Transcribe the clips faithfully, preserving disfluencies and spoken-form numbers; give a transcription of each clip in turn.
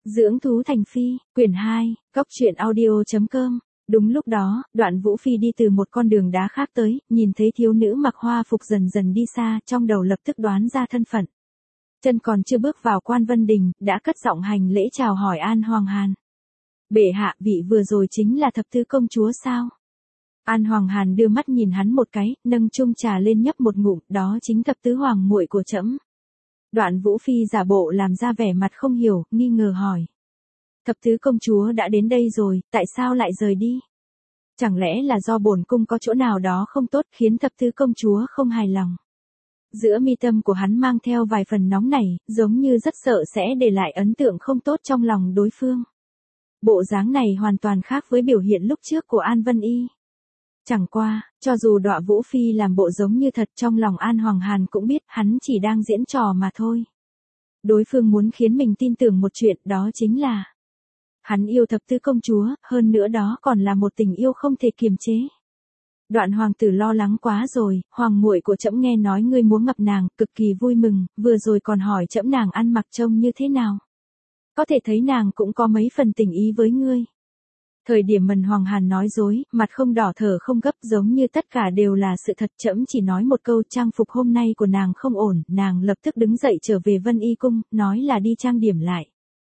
Dưỡng thú thành phi, quyển hai, cóc truyện audio.com. Đúng lúc đó, Đoạn Vũ Phi đi từ một con đường đá khác tới, nhìn thấy thiếu nữ mặc hoa phục dần dần đi xa, trong đầu lập tức đoán ra thân phận. Chân còn chưa bước vào Quan Vân Đình, đã cất giọng hành lễ chào hỏi An Hoàng Hàn. Bệ hạ, vị vừa rồi chính là thập tứ công chúa sao? An Hoàng Hàn đưa mắt nhìn hắn một cái, nâng chung trà lên nhấp một ngụm, đó chính thập tứ hoàng muội của trẫm. Đoạn Vũ Phi giả bộ làm ra vẻ mặt không hiểu, nghi ngờ hỏi. Thập tứ công chúa đã đến đây rồi, tại sao lại rời đi? Chẳng lẽ là do bổn cung có chỗ nào đó không tốt khiến thập tứ công chúa không hài lòng? Giữa mi tâm của hắn mang theo vài phần nóng nảy, giống như rất sợ sẽ để lại ấn tượng không tốt trong lòng đối phương. Bộ dáng này hoàn toàn khác với biểu hiện lúc trước của An Vân Y. Chẳng qua, cho dù Đoạn Vũ Phi làm bộ giống như thật, trong lòng An Hoàng Hàn cũng biết hắn chỉ đang diễn trò mà thôi. Đối phương muốn khiến mình tin tưởng một chuyện, đó chính là hắn yêu thập tứ công chúa, hơn nữa đó còn là một tình yêu không thể kiềm chế. Đoạn hoàng tử lo lắng quá rồi, hoàng muội của trẫm nghe nói ngươi muốn gặp nàng, cực kỳ vui mừng, vừa rồi còn hỏi trẫm nàng ăn mặc trông như thế nào. Có thể thấy nàng cũng có mấy phần tình ý với ngươi. Thời điểm Mần Hoàng Hàn nói dối, mặt không đỏ thở không gấp, giống như tất cả đều là sự thật. Trẫm chỉ nói một câu trang phục hôm nay của nàng không ổn, nàng lập tức đứng dậy trở về Vân Y cung, nói là đi trang điểm lại.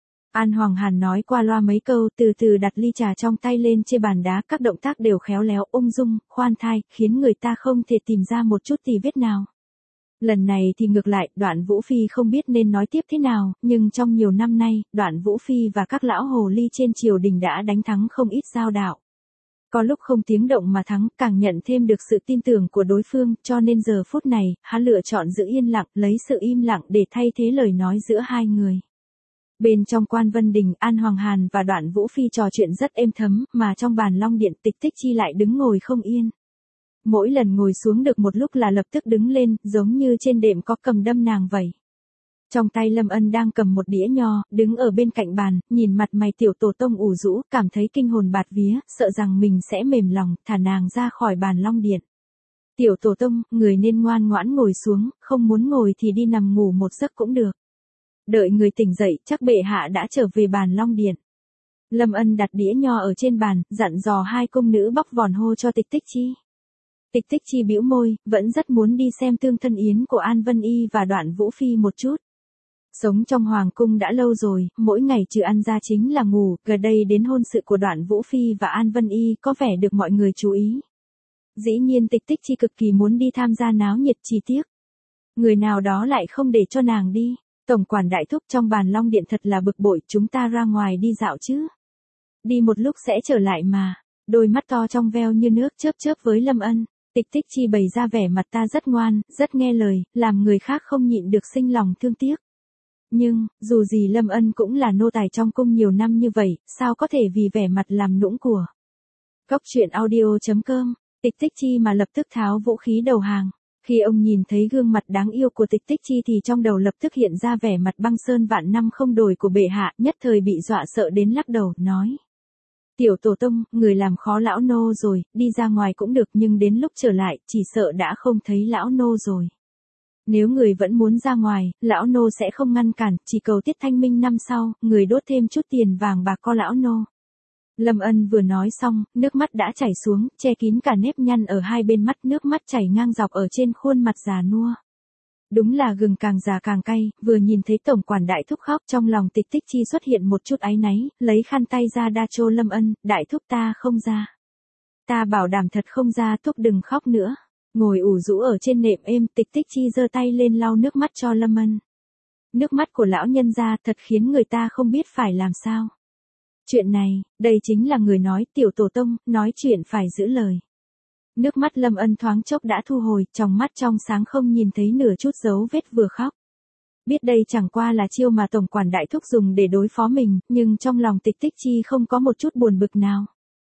An Hoàng Hàn nói qua loa mấy câu, từ từ đặt ly trà trong tay lên trên bàn đá, các động tác đều khéo léo, ung dung, khoan thai, khiến người ta không thể tìm ra một chút tì vết nào. Lần này thì ngược lại, Đoạn Vũ Phi không biết nên nói tiếp thế nào, nhưng trong nhiều năm nay, Đoạn Vũ Phi và các lão hồ ly trên triều đình đã đánh thắng không ít giao đạo. Có lúc không tiếng động mà thắng, càng nhận thêm được sự tin tưởng của đối phương, cho nên giờ phút này, hắn lựa chọn giữ yên lặng, lấy sự im lặng để thay thế lời nói giữa hai người. Bên trong Quan Vân Đình, An Hoàng Hàn và Đoạn Vũ Phi trò chuyện rất êm thấm, mà trong bàn long điện Tịch Tích Chi lại đứng ngồi không yên. Mỗi lần ngồi xuống được một lúc là lập tức đứng lên, giống như trên đệm có cầm đâm nàng vậy. Trong tay Lâm Ân đang cầm một đĩa nho, đứng ở bên cạnh bàn, nhìn mặt mày tiểu tổ tông ủ rũ, cảm thấy kinh hồn bạt vía, sợ rằng mình sẽ mềm lòng, thả nàng ra khỏi bàn long điện. Tiểu tổ tông, người nên ngoan ngoãn ngồi xuống, không muốn ngồi thì đi nằm ngủ một giấc cũng được. Đợi người tỉnh dậy, chắc bệ hạ đã trở về bàn long điện. Lâm Ân đặt đĩa nho ở trên bàn, dặn dò hai cung nữ bóc vòn hô cho Tịch Tích Chi. Tịch Tích Chi bĩu môi, vẫn rất muốn đi xem tương thân yến của An Vân Y và Đoạn Vũ Phi một chút. Sống trong hoàng cung đã lâu rồi, mỗi ngày trừ ăn ra chính là ngủ, gần đây đến hôn sự của Đoạn Vũ Phi và An Vân Y có vẻ được mọi người chú ý. Dĩ nhiên Tịch Tích Chi cực kỳ muốn đi tham gia náo nhiệt, chi tiết người nào đó lại không để cho nàng đi. Tổng quản đại thúc trong bàn long điện thật là bực bội, chúng ta ra ngoài đi dạo chứ. Đi một lúc sẽ trở lại mà. Đôi mắt to trong veo như nước chớp chớp với Lâm Ân. Tịch Tích Chi bày ra vẻ mặt ta rất ngoan, rất nghe lời, làm người khác không nhịn được sinh lòng thương tiếc. Nhưng, dù gì Lâm Ân cũng là nô tài trong cung nhiều năm như vậy, sao có thể vì vẻ mặt làm nũng của. Cóc truyện audio.com, Tịch Tích Chi mà lập tức tháo vũ khí đầu hàng. Khi ông nhìn thấy gương mặt đáng yêu của Tịch Tích Chi thì trong đầu lập tức hiện ra vẻ mặt băng sơn vạn năm không đổi của bệ hạ, nhất thời bị dọa sợ đến lắc đầu, nói. Tiểu tổ tông, người làm khó lão nô rồi, đi ra ngoài cũng được nhưng đến lúc trở lại, chỉ sợ đã không thấy lão nô rồi. Nếu người vẫn muốn ra ngoài, lão nô sẽ không ngăn cản, chỉ cầu tiết thanh minh năm sau, người đốt thêm chút tiền vàng bạc co lão nô. Lâm Ân vừa nói xong, nước mắt đã chảy xuống, che kín cả nếp nhăn ở hai bên mắt, nước mắt chảy ngang dọc ở trên khuôn mặt già nua. Đúng là gừng càng già càng cay, vừa nhìn thấy tổng quản đại thúc khóc trong lòng Tịch Tích Chi xuất hiện một chút áy náy, lấy khăn tay ra đa chô Lâm Ân, đại thúc ta không ra. Ta bảo đảm thật không ra, thúc đừng khóc nữa. Ngồi ủ rũ ở trên nệm êm, Tịch Tích Chi giơ tay lên lau nước mắt cho Lâm Ân. Nước mắt của lão nhân gia thật khiến người ta không biết phải làm sao. Chuyện này, đây chính là người nói, tiểu tổ tông, nói chuyện phải giữ lời. Nước mắt Lâm Ân thoáng chốc đã thu hồi, trong mắt trong sáng không nhìn thấy nửa chút dấu vết vừa khóc. Biết đây chẳng qua là chiêu mà tổng quản đại thúc dùng để đối phó mình, nhưng trong lòng Tịch Tích Chi không có một chút buồn bực nào.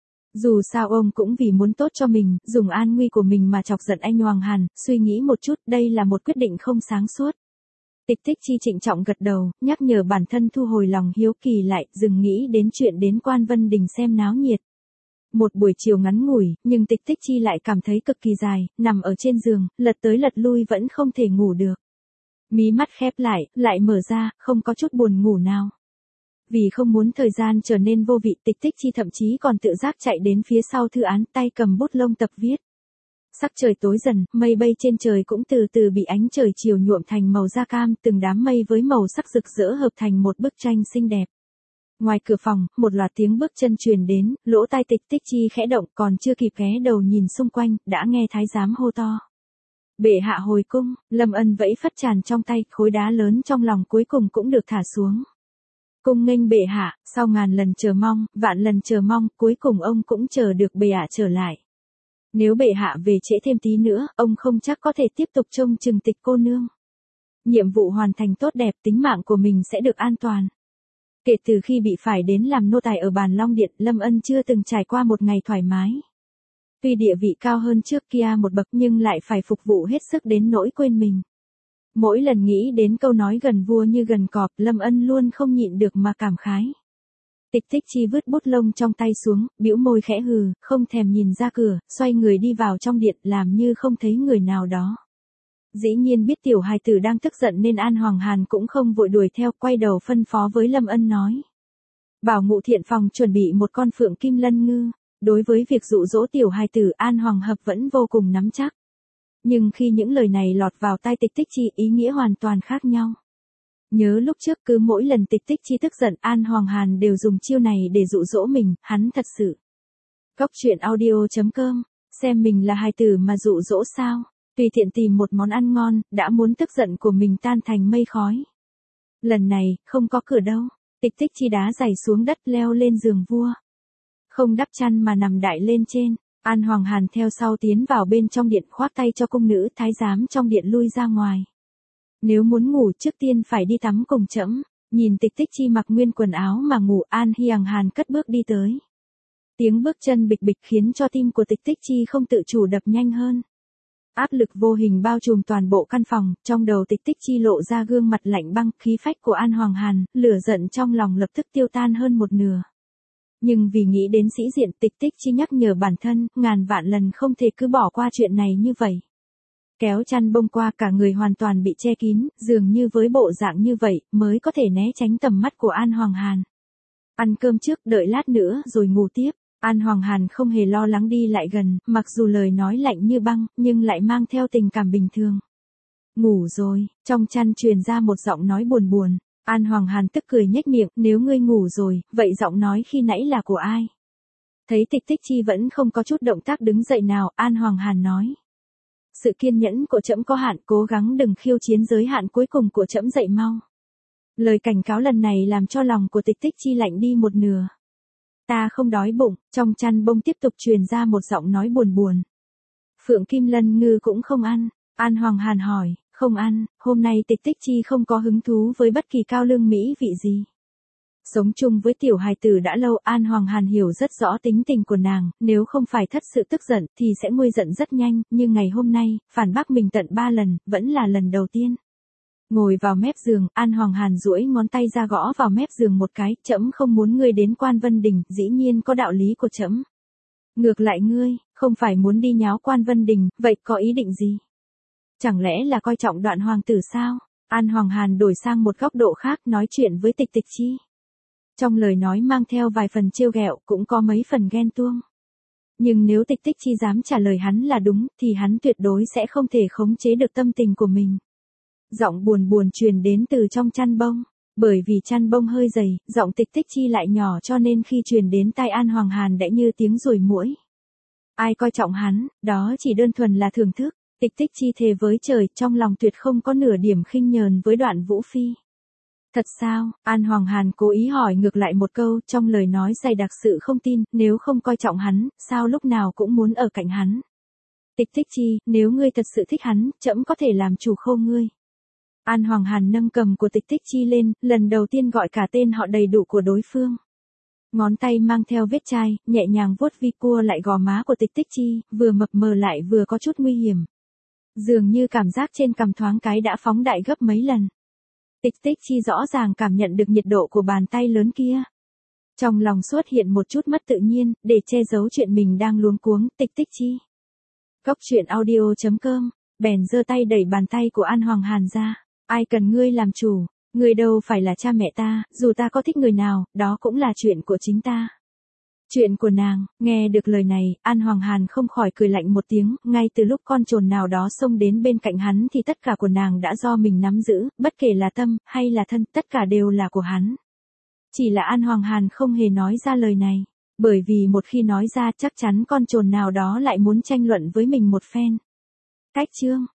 Dù sao ông cũng vì muốn tốt cho mình, dùng an nguy của mình mà chọc giận anh Hoàng Hàn, suy nghĩ một chút, đây là một quyết định không sáng suốt. Tịch Tích Chi trịnh trọng gật đầu, nhắc nhở bản thân thu hồi lòng hiếu kỳ lại, dừng nghĩ đến chuyện đến Quan Vân Đình xem náo nhiệt. Một buổi chiều ngắn ngủi, nhưng Tịch Tích Chi lại cảm thấy cực kỳ dài, nằm ở trên giường, lật tới lật lui vẫn không thể ngủ được. Mí mắt khép lại, lại mở ra, không có chút buồn ngủ nào. Vì không muốn thời gian trở nên vô vị, Tịch Tích Chi thậm chí còn tự giác chạy đến phía sau thư án, tay cầm bút lông tập viết. Sắc trời tối dần, mây bay trên trời cũng từ từ bị ánh trời chiều nhuộm thành màu da cam, từng đám mây với màu sắc rực rỡ hợp thành một bức tranh xinh đẹp. Ngoài cửa phòng, một loạt tiếng bước chân truyền đến, lỗ tai Tịch Tích Chi khẽ động, còn chưa kịp ghé đầu nhìn xung quanh, đã nghe thái giám hô to. Bệ hạ hồi cung, Lâm Ân vẫy phất tràn trong tay, khối đá lớn trong lòng cuối cùng cũng được thả xuống. Cung nghênh bệ hạ, sau ngàn lần chờ mong, vạn lần chờ mong, cuối cùng ông cũng chờ được bệ hạ trở lại. Nếu bệ hạ về trễ thêm tí nữa, ông không chắc có thể tiếp tục trông chừng Tịch cô nương. Nhiệm vụ hoàn thành tốt đẹp, tính mạng của mình sẽ được an toàn. Kể từ khi bị phải đến làm nô tài ở Bàn Long Điện, Lâm Ân chưa từng trải qua một ngày thoải mái. Tuy địa vị cao hơn trước kia một bậc nhưng lại phải phục vụ hết sức đến nỗi quên mình. Mỗi lần nghĩ đến câu nói gần vua như gần cọp, Lâm Ân luôn không nhịn được mà cảm khái. Tịch Tích Chi vứt bút lông trong tay xuống, bĩu môi khẽ hừ, không thèm nhìn ra cửa, xoay người đi vào trong điện làm như không thấy người nào đó. Dĩ nhiên biết tiểu hài tử đang tức giận nên An Hoàng Hàn cũng không vội đuổi theo, quay đầu phân phó với Lâm Ân nói. Bảo Ngụ Thiện phòng chuẩn bị một con phượng kim lân ngư. Đối với việc dụ dỗ tiểu hài tử, An Hoàng Hợp vẫn vô cùng nắm chắc. Nhưng khi những lời này lọt vào tai Tịch Tích Chi, ý nghĩa hoàn toàn khác nhau. Nhớ lúc trước cứ mỗi lần Tịch Tích Chi tức giận, An Hoàng Hàn đều dùng chiêu này để dụ dỗ mình, hắn thật sự. Cốc truyện audio chấm com, xem mình là hài tử mà dụ dỗ sao? Tùy tiện tìm một món ăn ngon, đã muốn tức giận của mình tan thành mây khói. Lần này, không có cửa đâu, Tịch Tích Chi đá giày xuống đất leo lên giường vua. Không đắp chăn mà nằm đại lên trên, An Hoàng Hàn theo sau tiến vào bên trong điện, khoác tay cho cung nữ thái giám trong điện lui ra ngoài. Nếu muốn ngủ trước tiên phải đi tắm cùng trẫm. Nhìn Tịch Tích Chi mặc nguyên quần áo mà ngủ, An Hiàng Hàn cất bước đi tới. Tiếng bước chân bịch bịch khiến cho tim của Tịch Tích Chi không tự chủ đập nhanh hơn. Áp lực vô hình bao trùm toàn bộ căn phòng, trong đầu Tịch Tích Chi lộ ra gương mặt lạnh băng, khí phách của An Hoàng Hàn, lửa giận trong lòng lập tức tiêu tan hơn một nửa. Nhưng vì nghĩ đến sĩ diện, Tịch Tích Chi nhắc nhở bản thân, ngàn vạn lần không thể cứ bỏ qua chuyện này như vậy. Kéo chăn bông qua, cả người hoàn toàn bị che kín, dường như với bộ dạng như vậy, mới có thể né tránh tầm mắt của An Hoàng Hàn. Ăn cơm trước, đợi lát nữa rồi ngủ tiếp. An Hoàng Hàn không hề lo lắng đi lại gần, mặc dù lời nói lạnh như băng, nhưng lại mang theo tình cảm bình thường. Ngủ rồi, trong chăn truyền ra một giọng nói buồn buồn. An Hoàng Hàn tức cười nhếch miệng, nếu ngươi ngủ rồi, vậy giọng nói khi nãy là của ai? Thấy Tịch Tích Chi vẫn không có chút động tác đứng dậy nào, An Hoàng Hàn nói. Sự kiên nhẫn của trẫm có hạn, cố gắng đừng khiêu chiến giới hạn cuối cùng của trẫm, dậy mau. Lời cảnh cáo lần này làm cho lòng của Tịch Tích Chi lạnh đi một nửa. Ta không đói bụng, trong chăn bông tiếp tục truyền ra một giọng nói buồn buồn. Phượng Kim Lân ngư cũng không ăn, An Hoàng Hàn hỏi, không ăn, hôm nay Tịch Tích Chi không có hứng thú với bất kỳ cao lương mỹ vị gì. Sống chung với tiểu hài tử đã lâu, An Hoàng Hàn hiểu rất rõ tính tình của nàng, nếu không phải thất sự tức giận thì sẽ nguôi giận rất nhanh, nhưng ngày hôm nay, phản bác mình tận ba lần, vẫn là lần đầu tiên. Ngồi vào mép giường, An Hoàng Hàn duỗi ngón tay ra gõ vào mép giường một cái, trẫm không muốn ngươi đến Quan Vân Đình, dĩ nhiên có đạo lý của trẫm. Ngược lại ngươi, không phải muốn đi nháo Quan Vân Đình, vậy có ý định gì? Chẳng lẽ là coi trọng Đoạn hoàng tử sao? An Hoàng Hàn đổi sang một góc độ khác, nói chuyện với Tịch Tích Chi. Trong lời nói mang theo vài phần trêu ghẹo, cũng có mấy phần ghen tuông. Nhưng nếu Tịch Tích Chi dám trả lời hắn là đúng, thì hắn tuyệt đối sẽ không thể khống chế được tâm tình của mình. Giọng buồn buồn truyền đến từ trong chăn bông. Bởi vì chăn bông hơi dày, giọng Tịch Tích Chi lại nhỏ cho nên khi truyền đến tai An Hoàng Hàn đã như tiếng ruồi muỗi. Ai coi trọng hắn, đó chỉ đơn thuần là thưởng thức. Tịch Tích Chi thề với trời, trong lòng tuyệt không có nửa điểm khinh nhờn với Đoạn Vũ Phi. Thật sao? An Hoàng Hàn cố ý hỏi ngược lại một câu, trong lời nói dày đặc sự không tin, nếu không coi trọng hắn, sao lúc nào cũng muốn ở cạnh hắn. Tịch Tích Chi, nếu ngươi thật sự thích hắn, trẫm có thể làm chủ khâu ngươi. An Hoàng Hàn nâng cầm của Tịch Tích Chi lên, lần đầu tiên gọi cả tên họ đầy đủ của đối phương. Ngón tay mang theo vết chai, nhẹ nhàng vuốt vi cua lại gò má của Tịch Tích Chi, vừa mập mờ lại vừa có chút nguy hiểm. Dường như cảm giác trên cằm thoáng cái đã phóng đại gấp mấy lần. Tịch Tích Chi rõ ràng cảm nhận được nhiệt độ của bàn tay lớn kia. Trong lòng xuất hiện một chút mất tự nhiên, để che giấu chuyện mình đang luống cuống, Tịch Tích Chi. Cốc truyện audio chấm com, bèn giơ tay đẩy bàn tay của An Hoàng Hàn ra. Ai cần ngươi làm chủ, Người đâu phải là cha mẹ ta, dù ta có thích người nào, đó cũng là chuyện của chính ta. Chuyện của nàng. Nghe được lời này, An Hoàng Hàn không khỏi cười lạnh một tiếng, ngay từ lúc con trồn nào đó xông đến bên cạnh hắn thì tất cả của nàng đã do mình nắm giữ, bất kể là tâm, hay là thân, tất cả đều là của hắn. Chỉ là An Hoàng Hàn không hề nói ra lời này, bởi vì một khi nói ra chắc chắn con trồn nào đó lại muốn tranh luận với mình một phen. Cách chương